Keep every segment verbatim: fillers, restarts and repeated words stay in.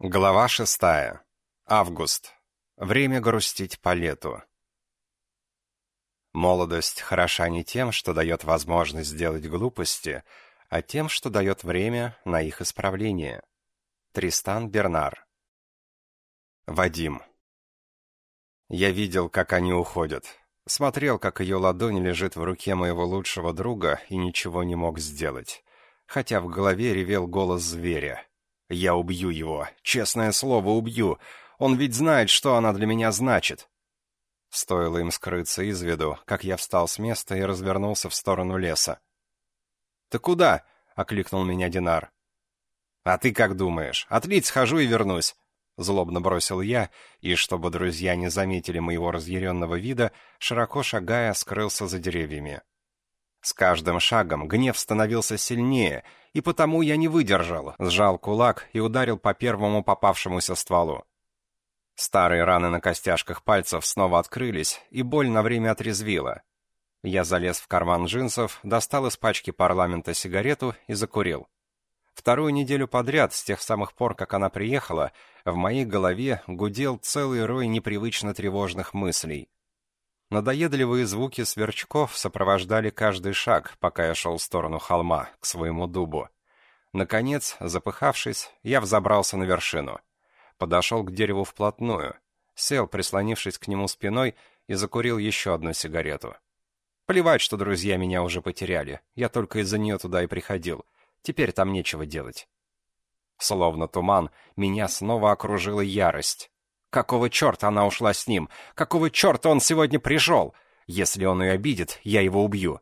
Глава шестая. Август. Время грустить по лету. Молодость хороша не тем, что дает возможность сделать глупости, а тем, что дает время на их исправление. Тристан Бернар. Вадим. Я видел, как они уходят. Смотрел, как ее ладонь лежит в руке моего лучшего друга и ничего не мог сделать. Хотя в голове ревел голос зверя. Я убью его, честное слово, убью. Он ведь знает, что она для меня значит. Стоило им скрыться из виду, как я встал с места и развернулся в сторону леса. «Ты куда?» — окликнул меня Динар. «А ты как думаешь? Отлить схожу и вернусь!» Злобно бросил я, и, чтобы друзья не заметили моего разъяренного вида, широко шагая, скрылся за деревьями. С каждым шагом гнев становился сильнее, и потому я не выдержал, сжал кулак и ударил по первому попавшемуся стволу. Старые раны на костяшках пальцев снова открылись, и боль на время отрезвила. Я залез в карман джинсов, достал из пачки парламента сигарету и закурил. Вторую неделю подряд, с тех самых пор, как она приехала, в моей голове гудел целый рой непривычно тревожных мыслей. Надоедливые звуки сверчков сопровождали каждый шаг, пока я шел в сторону холма, к своему дубу. Наконец, запыхавшись, я взобрался на вершину. Подошел к дереву вплотную, сел, прислонившись к нему спиной, и закурил еще одну сигарету. Плевать, что друзья меня уже потеряли, я только из-за нее туда и приходил. Теперь там нечего делать. Словно туман, меня снова окружила ярость. Какого черта она ушла с ним? Какого черта он сегодня пришел? Если он ее обидит, я его убью.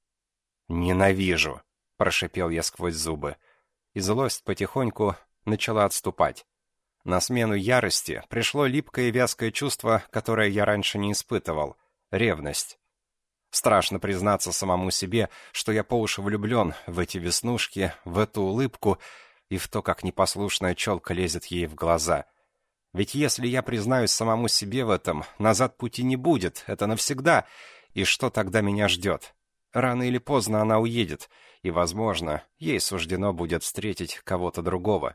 «Ненавижу», — прошипел я сквозь зубы. И злость потихоньку начала отступать. На смену ярости пришло липкое и вязкое чувство, которое я раньше не испытывал — ревность. Страшно признаться самому себе, что я по уши влюблен в эти веснушки, в эту улыбку и в то, как непослушная челка лезет ей в глаза. Ведь если я признаюсь самому себе в этом, назад пути не будет, это навсегда. И что тогда меня ждет? Рано или поздно она уедет, и, возможно, ей суждено будет встретить кого-то другого.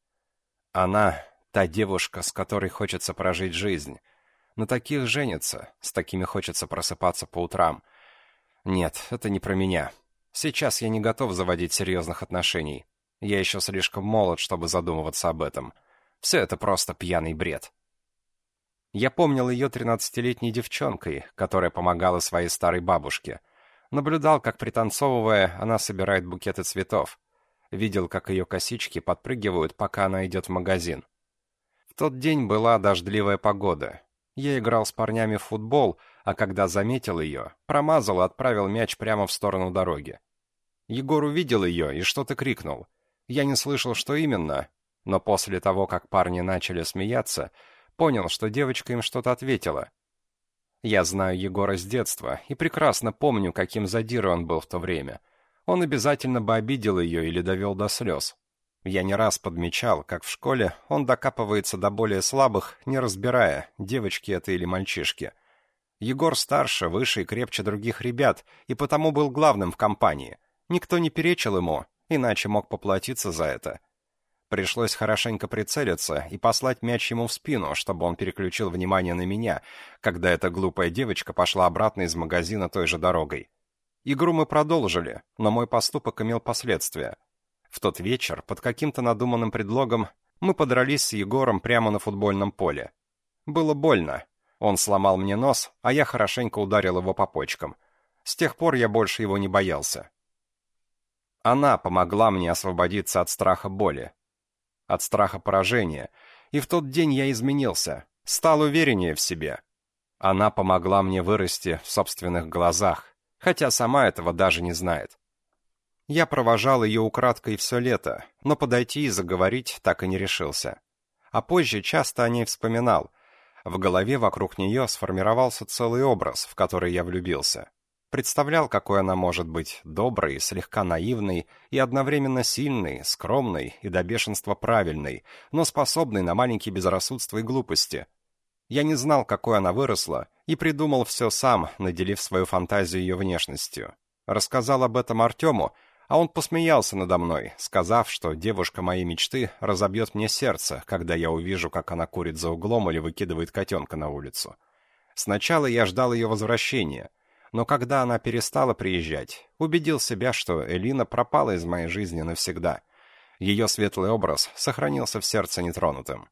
Она — та девушка, с которой хочется прожить жизнь. На таких женятся, с такими хочется просыпаться по утрам. Нет, это не про меня. Сейчас я не готов заводить серьезных отношений. Я еще слишком молод, чтобы задумываться об этом. Все это просто пьяный бред. Я помнил ее тринадцатилетней девчонкой, которая помогала своей старой бабушке. Наблюдал, как, пританцовывая, она собирает букеты цветов. Видел, как ее косички подпрыгивают, пока она идет в магазин. В тот день была дождливая погода. Я играл с парнями в футбол, а когда заметил ее, промазал и отправил мяч прямо в сторону дороги. Егор увидел ее и что-то крикнул. Я не слышал, что именно, но после того, как парни начали смеяться, понял, что девочка им что-то ответила. Я знаю Егора с детства и прекрасно помню, каким задирой он был в то время. Он обязательно бы обидел ее или довел до слез. Я не раз подмечал, как в школе он докапывается до более слабых, не разбирая, девочки это или мальчишки. Егор старше, выше и крепче других ребят, и потому был главным в компании. Никто не перечил ему, иначе мог поплатиться за это. Пришлось хорошенько прицелиться и послать мяч ему в спину, чтобы он переключил внимание на меня, когда эта глупая девочка пошла обратно из магазина той же дорогой. Игру мы продолжили, но мой поступок имел последствия. В тот вечер, под каким-то надуманным предлогом, мы подрались с Егором прямо на футбольном поле. Было больно. Он сломал мне нос, а я хорошенько ударил его по почкам. С тех пор я больше его не боялся. Она помогла мне освободиться от страха боли. От страха поражения, и в тот день я изменился, стал увереннее в себе. Она помогла мне вырасти в собственных глазах, хотя сама этого даже не знает. Я провожал ее украдкой все лето, но подойти и заговорить так и не решился. А позже часто о ней вспоминал. В голове вокруг нее сформировался целый образ, в который я влюбился. Представлял, какой она может быть доброй, слегка наивной и одновременно сильной, скромной и до бешенства правильной, но способной на маленькие безрассудства и глупости. Я не знал, какой она выросла, и придумал все сам, наделив свою фантазию ее внешностью. Рассказал об этом Артему, А он посмеялся надо мной, сказав, что девушка моей мечты разобьет мне сердце, когда я увижу, как она курит за углом или выкидывает котенка на улицу. Сначала я ждал ее возвращения, но когда она перестала приезжать, убедил себя, что Элина пропала из моей жизни навсегда. Ее светлый образ сохранился в сердце нетронутым.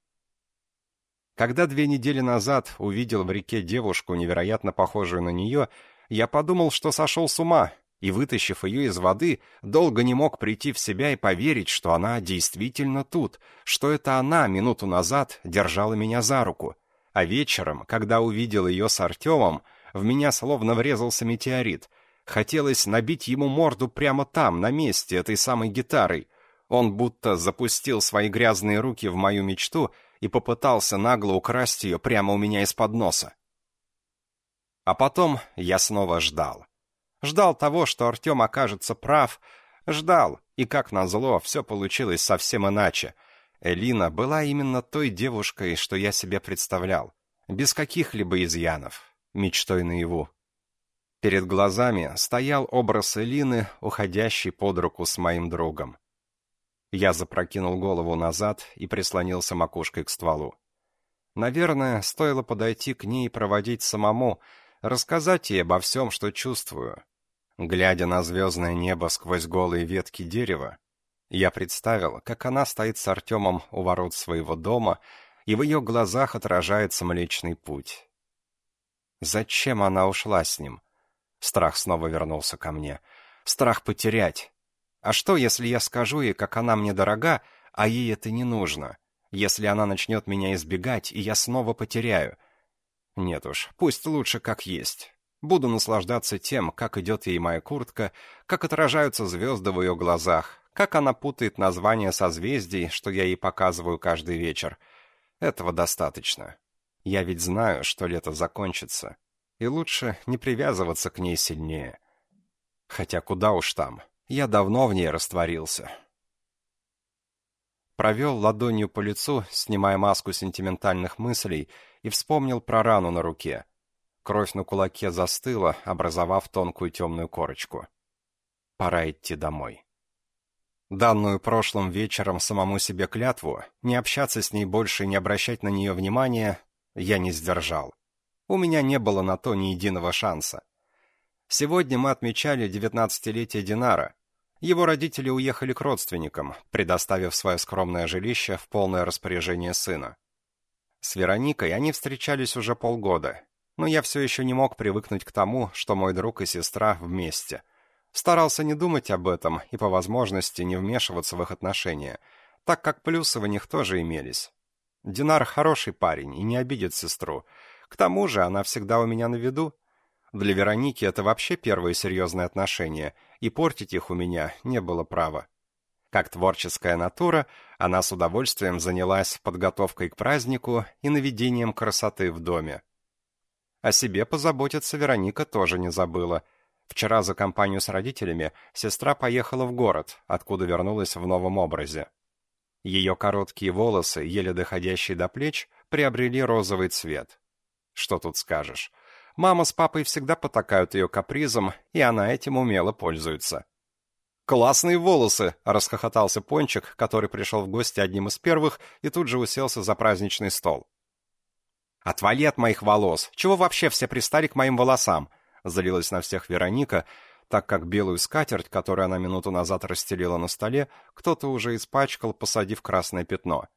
Когда две недели назад увидел в реке девушку, невероятно похожую на нее, я подумал, что сошел с ума, и, вытащив ее из воды, долго не мог прийти в себя и поверить, что она действительно тут, что это она минуту назад держала меня за руку. А вечером, когда увидел ее с Артемом, в меня словно врезался метеорит. Хотелось набить ему морду прямо там, на месте этой самой гитарой. Он будто запустил свои грязные руки в мою мечту и попытался нагло украсть ее прямо у меня из-под носа. А потом я снова ждал. Ждал того, что Артем окажется прав. Ждал, и как назло, все получилось совсем иначе. Элина была именно той девушкой, что я себе представлял. Без каких-либо изъянов. Мечтой наяву. Перед глазами стоял образ Элины, уходящей под руку с моим другом. Я запрокинул голову назад и прислонился макушкой к стволу. Наверное, стоило подойти к ней и проводить самому, рассказать ей обо всем, что чувствую. Глядя на звездное небо сквозь голые ветки дерева, я представил, как она стоит с Артемом у ворот своего дома, и в ее глазах отражается Млечный Путь. Зачем она ушла с ним? Страх снова вернулся ко мне. Страх потерять. А что, если я скажу ей, как она мне дорога, а ей это не нужно? Если она начнет меня избегать, и я снова потеряю? Нет уж, пусть лучше как есть. Буду наслаждаться тем, как идет ей моя куртка, как отражаются звезды в ее глазах, как она путает названия созвездий, что я ей показываю каждый вечер. Этого достаточно. Я ведь знаю, что лето закончится, и лучше не привязываться к ней сильнее. Хотя куда уж там. Я давно в ней растворился. Провел ладонью по лицу, снимая маску сентиментальных мыслей, и вспомнил про рану на руке. Кровь на кулаке застыла, образовав тонкую темную корочку. Пора идти домой. Данную прошлым вечером самому себе клятву, не общаться с ней больше и не обращать на нее внимания, я не сдержал. У меня не было на то ни единого шанса. Сегодня мы отмечали девятнадцатилетие Динара. Его родители уехали к родственникам, предоставив свое скромное жилище в полное распоряжение сына. С Вероникой они встречались уже полгода, но я все еще не мог привыкнуть к тому, что мой друг и сестра вместе. Старался не думать об этом и по возможности не вмешиваться в их отношения, так как плюсы в них тоже имелись. Динар хороший парень и не обидит сестру. К тому же она всегда у меня на виду. Для Вероники это вообще первые серьезные отношения, и портить их у меня не было права. Как творческая натура, она с удовольствием занялась подготовкой к празднику и наведением красоты в доме. О себе позаботиться Вероника тоже не забыла. Вчера за компанию с родителями сестра поехала в город, откуда вернулась в новом образе. Ее короткие волосы, еле доходящие до плеч, приобрели розовый цвет. Что тут скажешь? Мама с папой всегда потакают ее капризом, и она этим умело пользуется. «Классные волосы!» — расхохотался Пончик, который пришел в гости одним из первых и тут же уселся за праздничный стол. «Отвали от моих волос! Чего вообще все пристали к моим волосам?» — залилась на всех Вероника, так как белую скатерть, которую она минуту назад расстелила на столе, кто-то уже испачкал, посадив красное пятно.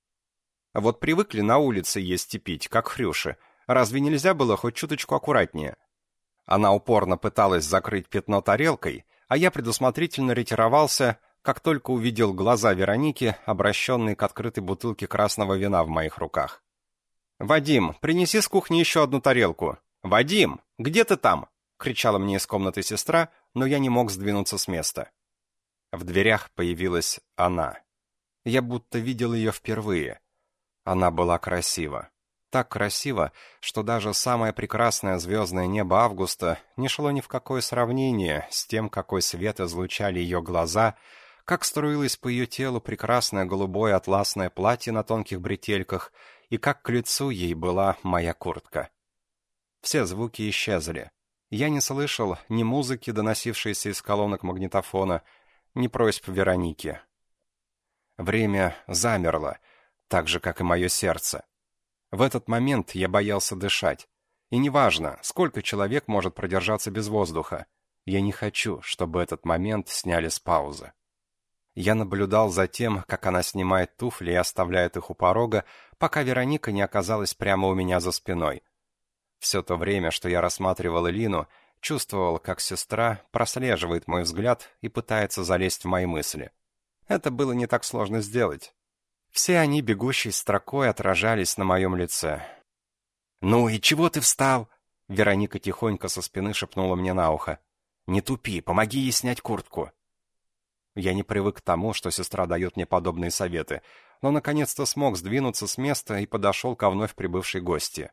«Вот привыкли на улице есть и пить, как хрюши. Разве нельзя было хоть чуточку аккуратнее?» Она упорно пыталась закрыть пятно тарелкой, а я предусмотрительно ретировался, как только увидел глаза Вероники, обращенные к открытой бутылке красного вина в моих руках. «Вадим, принеси с кухни еще одну тарелку! Вадим, где ты там?» — кричала мне из комнаты сестра, но я не мог сдвинуться с места. В дверях появилась она. Я будто видел ее впервые. Она была красива. Так красиво, что даже самое прекрасное звездное небо августа не шло ни в какое сравнение с тем, какой свет излучали ее глаза, как струилось по ее телу прекрасное голубое атласное платье на тонких бретельках и как к лицу ей была моя куртка. Все звуки исчезли. Я не слышал ни музыки, доносившейся из колонок магнитофона, ни просьб Вероники. Время замерло, так же, как и мое сердце. В этот момент я боялся дышать. И неважно, сколько человек может продержаться без воздуха. Я не хочу, чтобы этот момент сняли с паузы. Я наблюдал за тем, как она снимает туфли и оставляет их у порога, пока Вероника не оказалась прямо у меня за спиной. Все то время, что я рассматривал Элину, чувствовал, как сестра прослеживает мой взгляд и пытается залезть в мои мысли. Это было не так сложно сделать. Все они бегущей строкой отражались на моем лице. «Ну и чего ты встал?» Вероника тихонько со спины шепнула мне на ухо. «Не тупи, помоги ей снять куртку». Я не привык к тому, что сестра дает мне подобные советы, но наконец-то смог сдвинуться с места и подошел ко вновь прибывшей гости.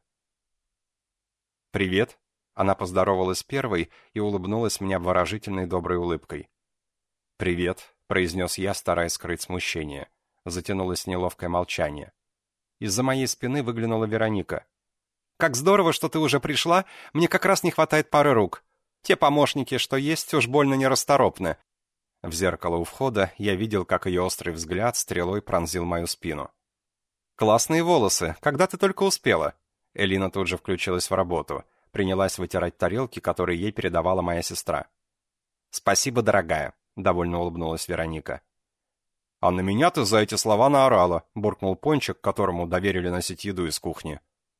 «Привет!» Она поздоровалась первой и улыбнулась мне обворожительной доброй улыбкой. «Привет!» — произнес я, стараясь скрыть смущение. Затянулось неловкое молчание. Из-за моей спины выглянула Вероника. «Как здорово, что ты уже пришла! Мне как раз не хватает пары рук. Те помощники, что есть, уж больно нерасторопны». В зеркало у входа я видел, как ее острый взгляд стрелой пронзил мою спину. «Классные волосы! Когда ты только успела?» Элина тут же включилась в работу. Принялась вытирать тарелки, которые ей передавала моя сестра. «Спасибо, дорогая», — довольно улыбнулась Вероника. «А на меня ты за эти слова наорала», — буркнул Пончик, которому доверили носить еду из кухни.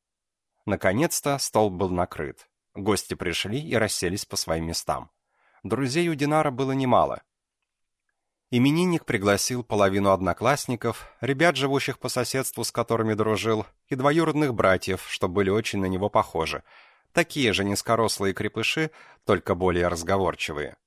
Наконец-то стол был накрыт. Гости пришли и расселись по своим местам. Друзей у Динара было немало. Именинник пригласил половину одноклассников, ребят, живущих по соседству, с которыми дружил, и двоюродных братьев, что были очень на него похожи. Такие же низкорослые крепыши, только более разговорчивые.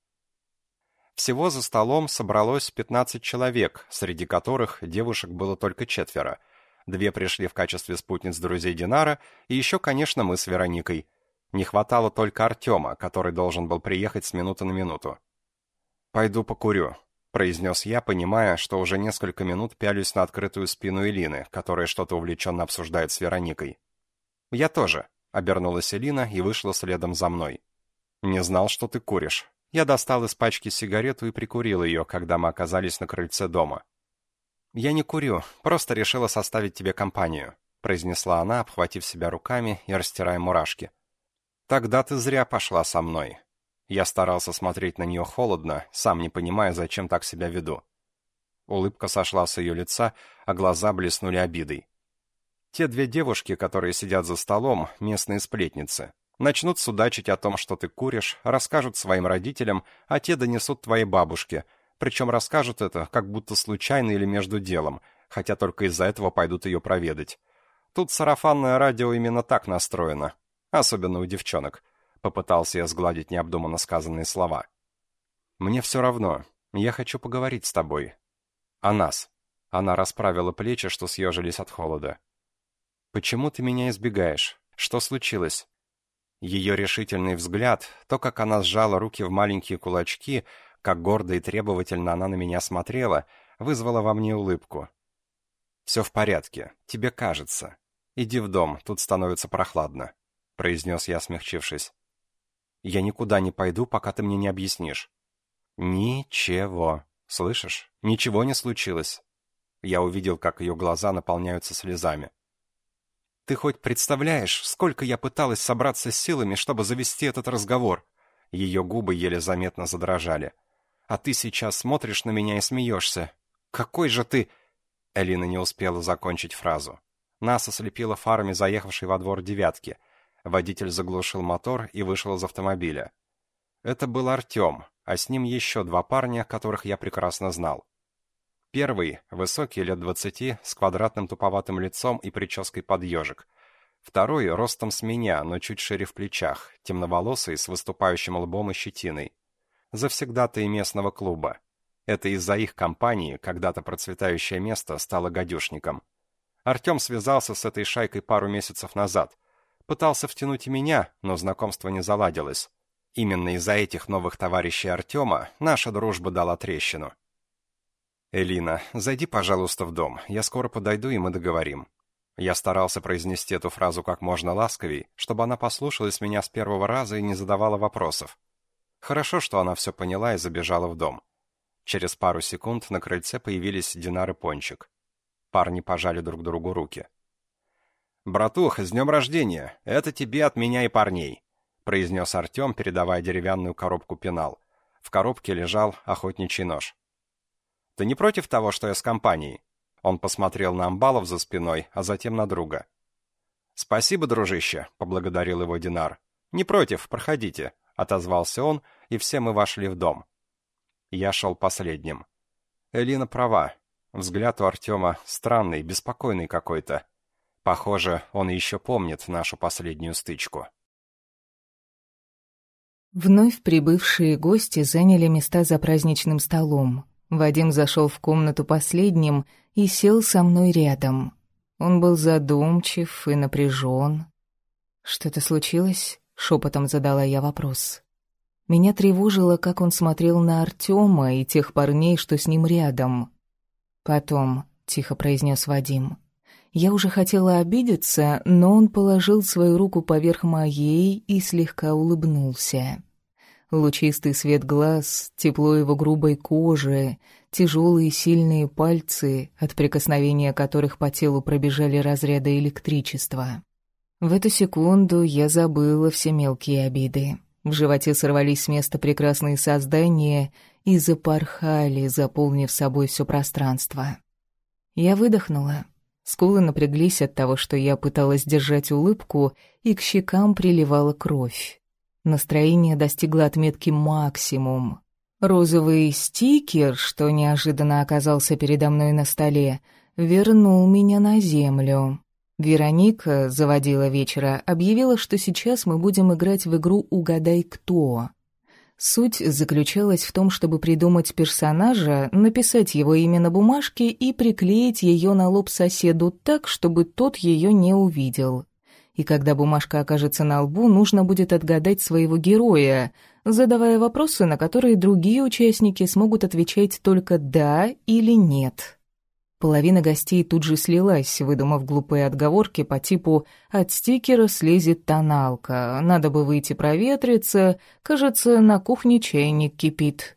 Всего за столом собралось пятнадцать человек, среди которых девушек было только четверо. Две пришли в качестве спутниц друзей Динара, и еще, конечно, мы с Вероникой. Не хватало только Артема, который должен был приехать с минуты на минуту. «Пойду покурю», — произнес я, понимая, что уже несколько минут пялюсь на открытую спину Элины, которая что-то увлеченно обсуждает с Вероникой. «Я тоже», — обернулась Элина и вышла следом за мной. «Не знал, что ты куришь». Я достал из пачки сигарету и прикурил ее, когда мы оказались на крыльце дома. «Я не курю, просто решила составить тебе компанию», — произнесла она, обхватив себя руками и растирая мурашки. «Тогда ты зря пошла со мной». Я старался смотреть на нее холодно, сам не понимая, зачем так себя веду. Улыбка сошла с ее лица, а глаза блеснули обидой. «Те две девушки, которые сидят за столом, местные сплетницы. Начнут судачить о том, что ты куришь, расскажут своим родителям, а те донесут твоей бабушке. Причем расскажут это, как будто случайно или между делом, хотя только из-за этого пойдут ее проведать. Тут сарафанное радио именно так настроено. Особенно у девчонок». Попытался я сгладить необдуманно сказанные слова. «Мне все равно. Я хочу поговорить с тобой. О нас». Она расправила плечи, что съежились от холода. «Почему ты меня избегаешь? Что случилось?» Ее решительный взгляд, то, как она сжала руки в маленькие кулачки, как гордо и требовательно она на меня смотрела, вызвало во мне улыбку. «Все в порядке. Тебе кажется. Иди в дом, тут становится прохладно», — произнес я, смягчившись. «Я никуда не пойду, пока ты мне не объяснишь». «Ничего. Слышишь? Ничего не случилось». Я увидел, как ее глаза наполняются слезами. «Ты хоть представляешь, сколько я пыталась собраться с силами, чтобы завести этот разговор?» Ее губы еле заметно задрожали. «А ты сейчас смотришь на меня и смеешься. Какой же ты...» Элина не успела закончить фразу. Нас ослепило фарами заехавшей во двор девятки. Водитель заглушил мотор и вышел из автомобиля. Это был Артем, а с ним еще два парня, которых я прекрасно знал. Первый, высокий, лет двадцати, с квадратным туповатым лицом и прической под ежик. Второй, ростом с меня, но чуть шире в плечах, темноволосый, с выступающим лбом и щетиной. Завсегдатаи местного клуба. Это из-за их компании когда-то процветающее место стало гадюшником. Артем связался с этой шайкой пару месяцев назад. Пытался втянуть и меня, но знакомство не заладилось. Именно из-за этих новых товарищей Артема наша дружба дала трещину. «Элина, зайди, пожалуйста, в дом. Я скоро подойду, и мы договорим». Я старался произнести эту фразу как можно ласковей, чтобы она послушалась меня с первого раза и не задавала вопросов. Хорошо, что она все поняла и забежала в дом. Через пару секунд на крыльце появились Динар и Пончик. Парни пожали друг другу руки. «Братух, с днем рождения! Это тебе от меня и парней!» — произнес Артем, передавая деревянную коробку пенал. В коробке лежал охотничий нож. «Ты не против того, что я с компанией?» Он посмотрел на амбалов за спиной, а затем на друга. «Спасибо, дружище», — поблагодарил его Динар. «Не против, проходите», — отозвался он, и все мы вошли в дом. Я шел последним. Элина права. Взгляд у Артема странный, беспокойный какой-то. Похоже, он еще помнит нашу последнюю стычку. Вновь прибывшие гости заняли места за праздничным столом. Вадим зашел в комнату последним и сел со мной рядом. Он был задумчив и напряжен. «Что-то случилось?» — шепотом задала я вопрос. Меня тревожило, как он смотрел на Артема и тех парней, что с ним рядом. «Потом», — тихо произнес Вадим. Я уже хотела обидеться, но он положил свою руку поверх моей и слегка улыбнулся. Лучистый свет глаз, тепло его грубой кожи, тяжелые сильные пальцы, от прикосновения которых по телу пробежали разряды электричества. В эту секунду я забыла все мелкие обиды. В животе сорвались с места прекрасные создания и запорхали, заполнив собой все пространство. Я выдохнула. Скулы напряглись от того, что я пыталась держать улыбку, и к щекам приливала кровь. Настроение достигло отметки максимум. Розовый стикер, что неожиданно оказался передо мной на столе, вернул меня на землю. Вероника, заводила вечера, объявила, что сейчас мы будем играть в игру «Угадай, кто». Суть заключалась в том, чтобы придумать персонажа, написать его имя на бумажке и приклеить ее на лоб соседу так, чтобы тот ее не увидел. И когда бумажка окажется на лбу, нужно будет отгадать своего героя, задавая вопросы, на которые другие участники смогут отвечать только «да» или «нет». Половина гостей тут же слилась, выдумав глупые отговорки по типу «от стикера слезет тоналка», «надо бы выйти проветриться», «кажется, на кухне чайник кипит».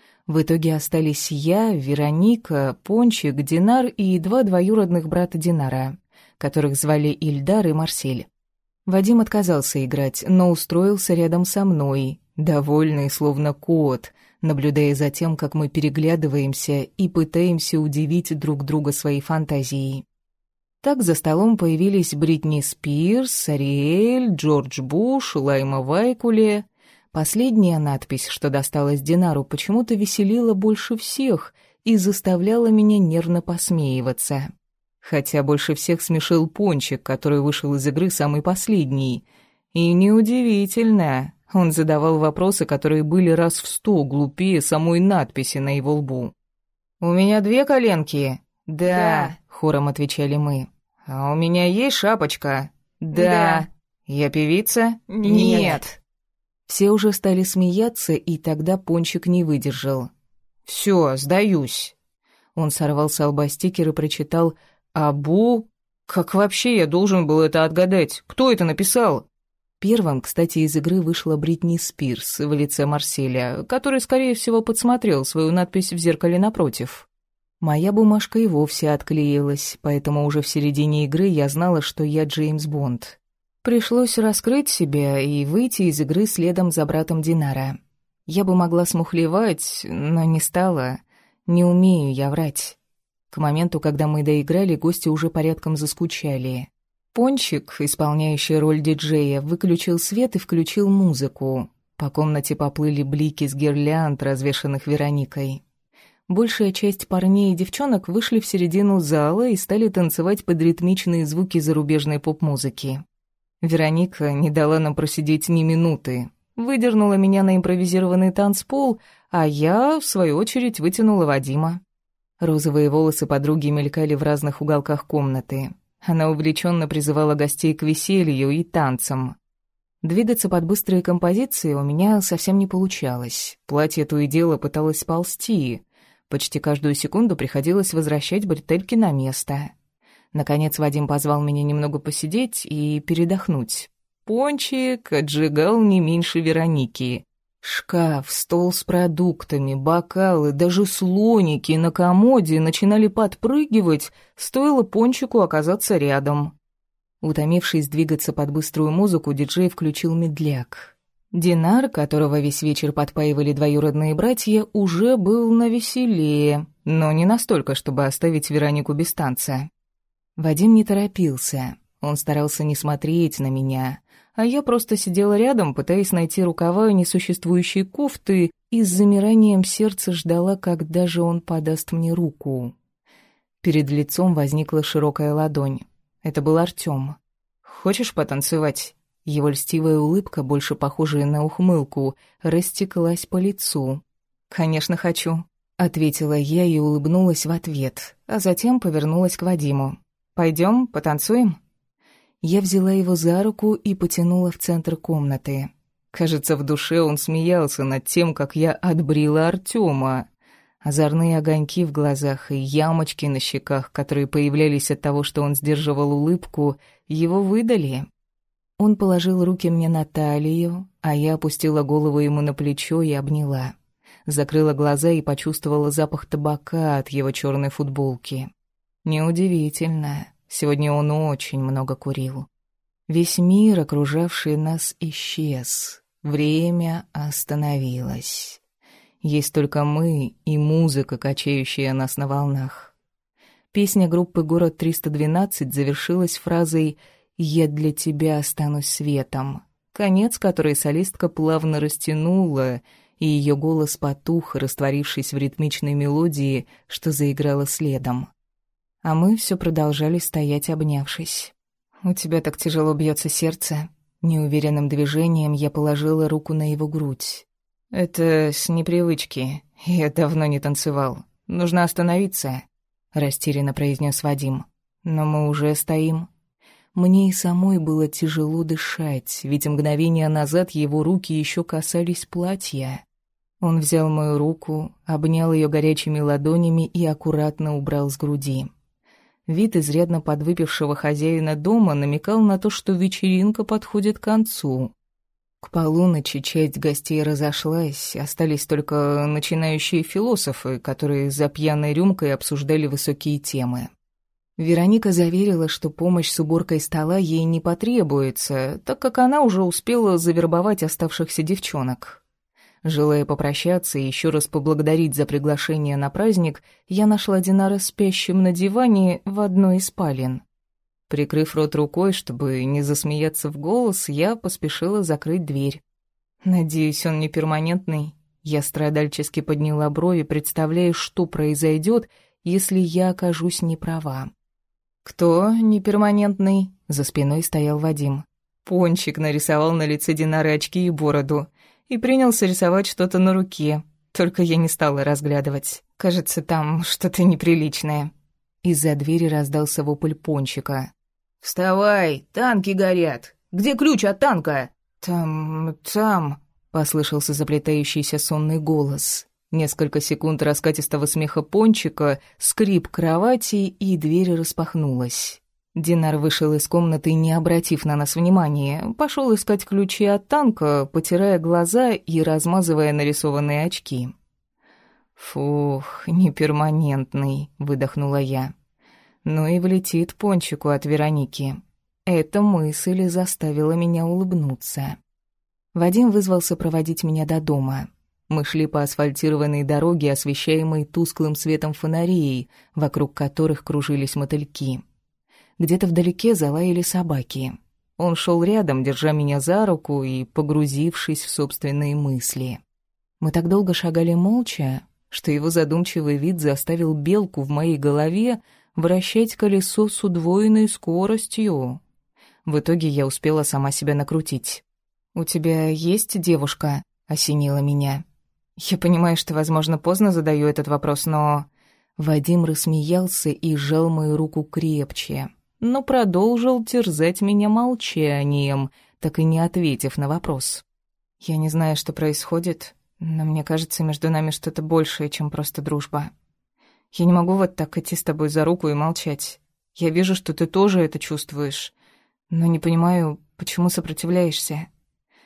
В итоге остались я, Вероника, Пончик, Динар и два двоюродных брата Динара, которых звали Ильдар и Марсель. Вадим отказался играть, но устроился рядом со мной, довольный, словно кот, наблюдая за тем, как мы переглядываемся и пытаемся удивить друг друга своей фантазией. Так за столом появились Бритни Спирс, Ариэль, Джордж Буш, Лайма Вайкуле. Последняя надпись, что досталась Динару, почему-то веселила больше всех и заставляла меня нервно посмеиваться. Хотя больше всех смешил Пончик, который вышел из игры самый последний. И неудивительно. Он задавал вопросы, которые были раз в сто глупее самой надписи на его лбу. «У меня две коленки?» «Да», да. — хором отвечали мы. «А у меня есть шапочка?» «Да». да. «Я певица?» «Нет». Нет. Все уже стали смеяться, и тогда Пончик не выдержал. «Всё, сдаюсь». Он сорвал с лба стикер и прочитал «Абу? Как вообще я должен был это отгадать? Кто это написал?» Первым, кстати, из игры вышла Бритни Спирс в лице Марселя, который, скорее всего, подсмотрел свою надпись в зеркале напротив. Моя бумажка и вовсе отклеилась, поэтому уже в середине игры я знала, что я Джеймс Бонд. Пришлось раскрыть себя и выйти из игры следом за братом Динара. Я бы могла смухлевать, но не стала. Не умею я врать. К моменту, когда мы доиграли, гости уже порядком заскучали. Пончик, исполняющий роль диджея, выключил свет и включил музыку. По комнате поплыли блики с гирлянд, развешанных Вероникой. Большая часть парней и девчонок вышли в середину зала и стали танцевать под ритмичные звуки зарубежной поп-музыки. Вероника не дала нам просидеть ни минуты. Выдернула меня на импровизированный танцпол, а я, в свою очередь, вытянула Вадима. Розовые волосы подруги мелькали в разных уголках комнаты. Она увлеченно призывала гостей к веселью и танцам. Двигаться под быстрые композиции у меня совсем не получалось. Платье то и дело пыталось ползти. Почти каждую секунду приходилось возвращать бретельки на место. Наконец Вадим позвал меня немного посидеть и передохнуть. Пончик отжигал не меньше Вероники. Шкаф, стол с продуктами, бокалы, даже слоники на комоде начинали подпрыгивать, стоило Пончику оказаться рядом. Утомившись двигаться под быструю музыку, диджей включил медляк. Динар, которого весь вечер подпаивали двоюродные братья, уже был навеселее, но не настолько, чтобы оставить Веронику без танца. Вадим не торопился, он старался не смотреть на меня, а я просто сидела рядом, пытаясь найти рукава несуществующей кофты, и с замиранием сердца ждала, когда же он подаст мне руку. Перед лицом возникла широкая ладонь. Это был Артём. «Хочешь потанцевать?» Его льстивая улыбка, больше похожая на ухмылку, растеклась по лицу. «Конечно, хочу», — ответила я и улыбнулась в ответ, а затем повернулась к Вадиму. «Пойдём, потанцуем?» Я взяла его за руку и потянула в центр комнаты. Кажется, в душе он смеялся над тем, как я отбрила Артёма. Озорные огоньки в глазах и ямочки на щеках, которые появлялись от того, что он сдерживал улыбку, его выдали. Он положил руки мне на талию, а я опустила голову ему на плечо и обняла. Закрыла глаза и почувствовала запах табака от его черной футболки. Неудивительно, сегодня он очень много курил. Весь мир, окружавший нас, исчез. Время остановилось. Есть только мы и музыка, качающая нас на волнах. Песня группы «Город триста двенадцать» завершилась фразой «Я для тебя останусь светом», конец которой солистка плавно растянула, и ее голос потух, растворившись в ритмичной мелодии, что заиграла следом. А мы все продолжали стоять, обнявшись. «У тебя так тяжело бьется сердце». Неуверенным движением я положила руку на его грудь. «Это с непривычки. Я давно не танцевал. Нужно остановиться», — растерянно произнес Вадим. «Но мы уже стоим». Мне и самой было тяжело дышать, ведь мгновение назад его руки еще касались платья. Он взял мою руку, обнял ее горячими ладонями и аккуратно убрал с груди. Вид изрядно подвыпившего хозяина дома намекал на то, что вечеринка подходит к концу. К полуночи часть гостей разошлась, остались только начинающие философы, которые за пьяной рюмкой обсуждали высокие темы. Вероника заверила, что помощь с уборкой стола ей не потребуется, так как она уже успела завербовать оставшихся девчонок. Желая попрощаться и еще раз поблагодарить за приглашение на праздник, я нашла Динара спящим на диване в одной из спален. Прикрыв рот рукой, чтобы не засмеяться в голос, я поспешила закрыть дверь. «Надеюсь, он не перманентный?» Я страдальчески подняла брови, представляя, что произойдет, если я окажусь не права. «Кто неперманентный?» За спиной стоял Вадим. Пончик нарисовал на лице Динары очки и бороду и принялся рисовать что-то на руке. Только я не стала разглядывать. Кажется, там что-то неприличное. Из-за двери раздался вопль Пончика. «Вставай, танки горят! Где ключ от танка?» «Там... там...» — послышался заплетающийся сонный голос. Несколько секунд раскатистого смеха Пончика, скрип кровати, и дверь распахнулась. Динар вышел из комнаты, не обратив на нас внимания, пошел искать ключи от танка, потирая глаза и размазывая нарисованные очки. «Фух, неперманентный», — выдохнула я. Ну и влетит Пончику от Вероники. Эта мысль заставила меня улыбнуться. Вадим вызвался проводить меня до дома. Мы шли по асфальтированной дороге, освещаемой тусклым светом фонарей, вокруг которых кружились мотыльки. Где-то вдалеке залаяли собаки. Он шел рядом, держа меня за руку и погрузившись в собственные мысли. Мы так долго шагали молча, что его задумчивый вид заставил белку в моей голове вращать колесо с удвоенной скоростью. В итоге я успела сама себя накрутить. «У тебя есть девушка?» — осенило меня. Я понимаю, что, возможно, поздно задаю этот вопрос, но... Вадим рассмеялся и сжал мою руку крепче, но продолжил терзать меня молчанием, так и не ответив на вопрос. «Я не знаю, что происходит, но мне кажется, между нами что-то большее, чем просто дружба. Я не могу вот так идти с тобой за руку и молчать. Я вижу, что ты тоже это чувствуешь, но не понимаю, почему сопротивляешься.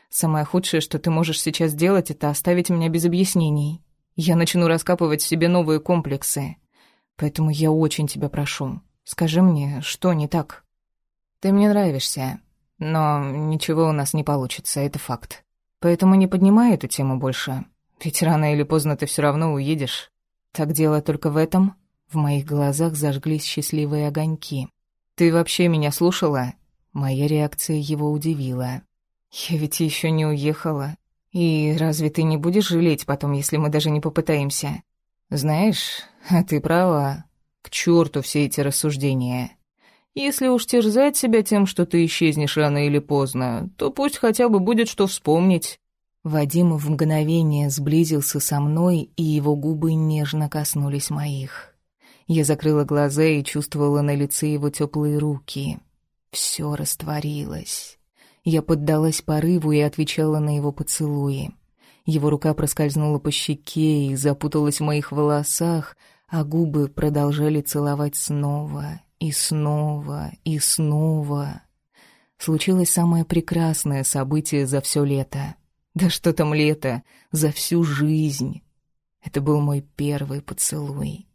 Самое худшее, что ты можешь сейчас сделать, это оставить меня без объяснений. Я начну раскапывать в себе новые комплексы. Поэтому я очень тебя прошу, скажи мне, что не так? Ты мне нравишься, но ничего у нас не получится, это факт. Поэтому не поднимай эту тему больше, ведь рано или поздно ты все равно уедешь. Так дело только в этом? В моих глазах зажглись счастливые огоньки. Ты вообще меня слушала? Моя реакция его удивила. Я ведь еще не уехала. И разве ты не будешь жалеть потом, если мы даже не попытаемся? Знаешь, а ты права. К черту все эти рассуждения. Если уж терзать себя тем, что ты исчезнешь рано или поздно, то пусть хотя бы будет что вспомнить. Вадим в мгновение сблизился со мной, и его губы нежно коснулись моих. Я закрыла глаза и чувствовала на лице его теплые руки. Все растворилось. Я поддалась порыву и отвечала на его поцелуи. Его рука проскользнула по щеке и запуталась в моих волосах, а губы продолжали целовать снова и снова и снова. Случилось самое прекрасное событие за все лето. Да что там лето, за всю жизнь. Это был мой первый поцелуй.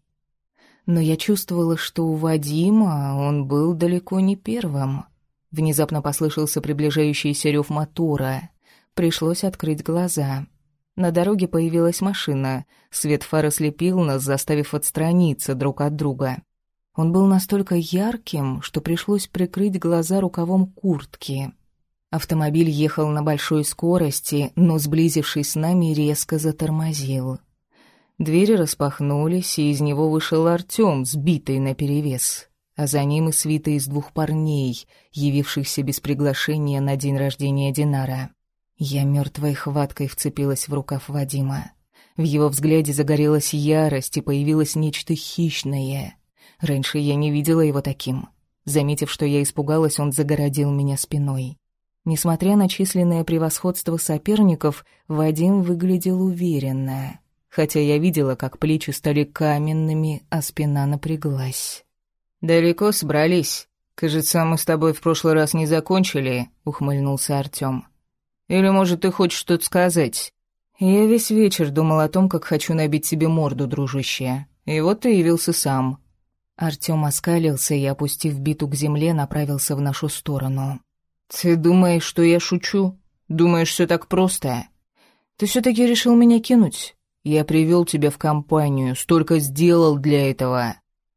Но я чувствовала, что у Вадима он был далеко не первым. Внезапно послышался приближающийся рев мотора. Пришлось открыть глаза. На дороге появилась машина. Свет фар ослепил нас, заставив отстраниться друг от друга. Он был настолько ярким, что пришлось прикрыть глаза рукавом куртки. Автомобиль ехал на большой скорости, но, сблизившись с нами, резко затормозил. Двери распахнулись, и из него вышел Артём, сбитый наперевес, а за ним и свита из двух парней, явившихся без приглашения на день рождения Динара. Я мертвой хваткой вцепилась в рукав Вадима. В его взгляде загорелась ярость, и появилось нечто хищное. Раньше я не видела его таким. Заметив, что я испугалась, он загородил меня спиной. Несмотря на численное превосходство соперников, Вадим выглядел уверенно, хотя я видела, как плечи стали каменными, а спина напряглась. «Далеко собрались? Кажется, мы с тобой в прошлый раз не закончили», — ухмыльнулся Артём. «Или, может, ты хочешь что-то сказать?» «Я весь вечер думал о том, как хочу набить себе морду, дружище. И вот ты явился сам». Артём оскалился и, опустив биту к земле, направился в нашу сторону. «Ты думаешь, что я шучу? Думаешь, все так просто? Ты все-таки решил меня кинуть? Я привел тебя в компанию, столько сделал для этого».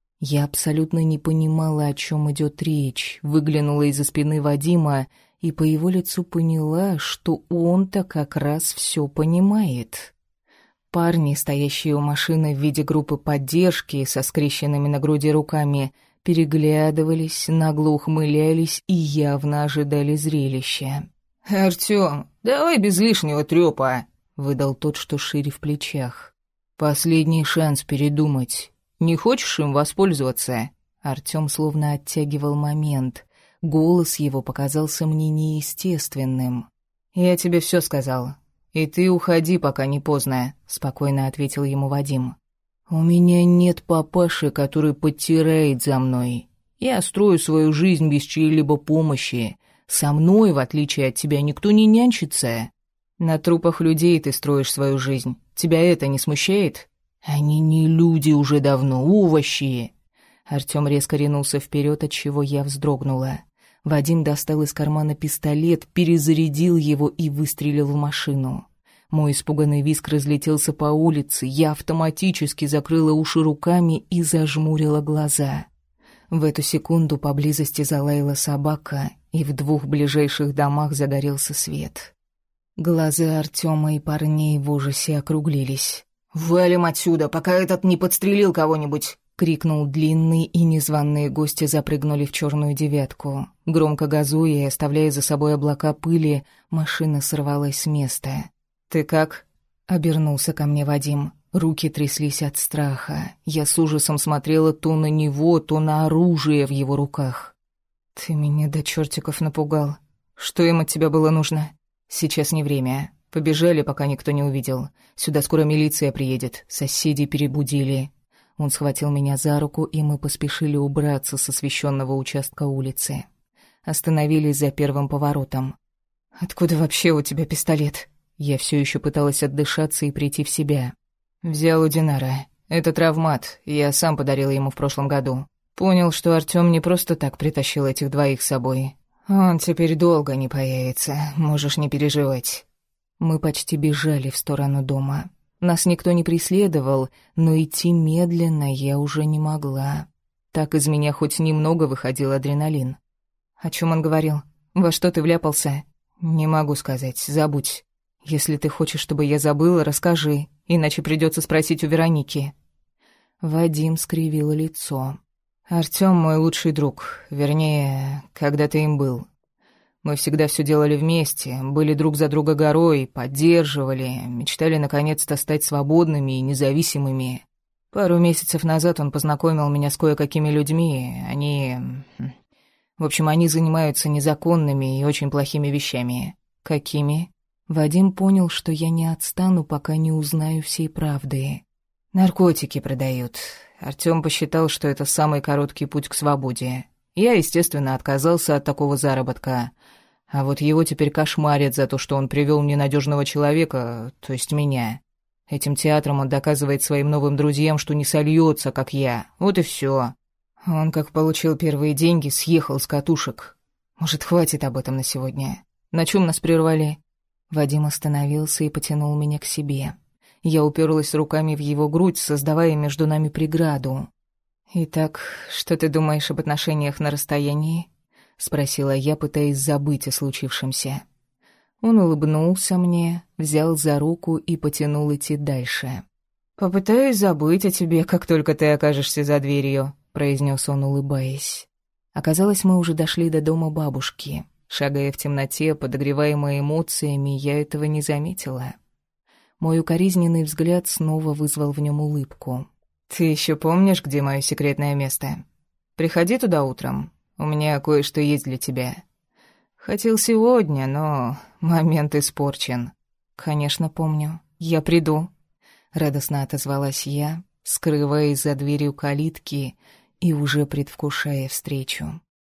Я абсолютно не понимала, о чем идет речь, выглянула из-за спины Вадима и по его лицу поняла, что он-то как раз все понимает. Парни, стоящие у машины в виде группы поддержки со скрещенными на груди руками, переглядывались, нагло ухмылялись и явно ожидали зрелища. «Артём, давай без лишнего трёпа», — выдал тот, что шире в плечах. «Последний шанс передумать. Не хочешь им воспользоваться?» Артём словно оттягивал момент. Голос его показался мне неестественным. «Я тебе всё сказал. И ты уходи, пока не поздно», — спокойно ответил ему Вадим. «У меня нет папаши, который подтирает за мной. Я строю свою жизнь без чьей-либо помощи. Со мной, в отличие от тебя, никто не нянчится. На трупах людей ты строишь свою жизнь. Тебя это не смущает? Они не люди уже давно, овощи». Артём резко ринулся вперед, отчего я вздрогнула. Вадим достал из кармана пистолет, перезарядил его и выстрелил в машину. Мой испуганный визг разлетелся по улице, я автоматически закрыла уши руками и зажмурила глаза. В эту секунду поблизости залаяла собака, и в двух ближайших домах загорелся свет. Глаза Артёма и парней в ужасе округлились. «Валим отсюда, пока этот не подстрелил кого-нибудь!» — крикнул длинный, и незваные гости запрыгнули в черную девятку. Громко газуя и оставляя за собой облака пыли, машина сорвалась с места. «Ты как?» — обернулся ко мне Вадим. Руки тряслись от страха. Я с ужасом смотрела то на него, то на оружие в его руках. «Ты меня до чертиков напугал. Что им от тебя было нужно?» «Сейчас не время. Побежали, пока никто не увидел. Сюда скоро милиция приедет. Соседи перебудили». Он схватил меня за руку, и мы поспешили убраться с освещенного участка улицы. Остановились за первым поворотом. «Откуда вообще у тебя пистолет?» Я все еще пыталась отдышаться и прийти в себя. «Взял у Динара. Это травмат, я сам подарил ему в прошлом году. Понял, что Артём не просто так притащил этих двоих с собой. Он теперь долго не появится, можешь не переживать». Мы почти бежали в сторону дома. Нас никто не преследовал, но идти медленно я уже не могла. Так из меня хоть немного выходил адреналин. «О чем он говорил? Во что ты вляпался?» «Не могу сказать, забудь. Если ты хочешь, чтобы я забыла, расскажи, иначе придется спросить у Вероники». Вадим скривил лицо. «Артём мой лучший друг, вернее, когда-то им был. Мы всегда все делали вместе, были друг за друга горой, поддерживали, мечтали наконец-то стать свободными и независимыми. Пару месяцев назад он познакомил меня с кое-какими людьми, они... В общем, они занимаются незаконными и очень плохими вещами». «Какими?» Вадим понял, что я не отстану, пока не узнаю всей правды. «Наркотики продают. Артём посчитал, что это самый короткий путь к свободе. Я, естественно, отказался от такого заработка. А вот его теперь кошмарят за то, что он привёл ненадёжного человека, то есть меня. Этим театром он доказывает своим новым друзьям, что не сольётся, как я. Вот и всё. Он, как получил первые деньги, съехал с катушек. Может, хватит об этом на сегодня? На чём нас прервали?» Вадим остановился и потянул меня к себе. Я уперлась руками в его грудь, создавая между нами преграду. «Итак, что ты думаешь об отношениях на расстоянии?» — спросила я, пытаясь забыть о случившемся. Он улыбнулся мне, взял за руку и потянул идти дальше. «Попытаюсь забыть о тебе, как только ты окажешься за дверью», — произнес он, улыбаясь. Оказалось, мы уже дошли до дома бабушки. Шагая в темноте, подогреваемой эмоциями, я этого не заметила. Мой укоризненный взгляд снова вызвал в нем улыбку. «Ты еще помнишь, где мое секретное место? Приходи туда утром, у меня кое-что есть для тебя. Хотел сегодня, но момент испорчен». «Конечно, помню. Я приду», — радостно отозвалась я, скрываясь за дверью калитки и уже предвкушая встречу.